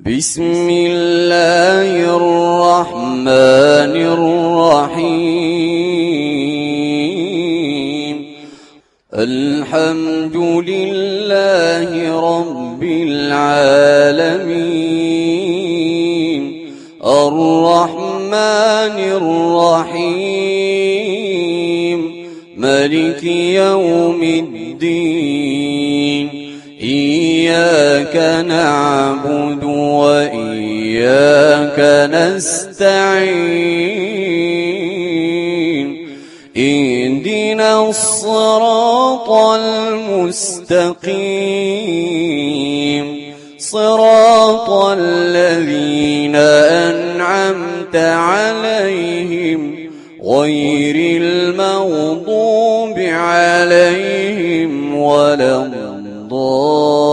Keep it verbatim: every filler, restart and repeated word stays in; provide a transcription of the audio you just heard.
بسم الله الرحمن الرحيم الحمد لله رب العالمين الرحمن الرحيم مالك يوم الدين إياك نعبد وإياك نستعين اهدنا الصراط المستقيم صراط الذين أنعمت عليهم غير المغضوب عليهم ولا الضالين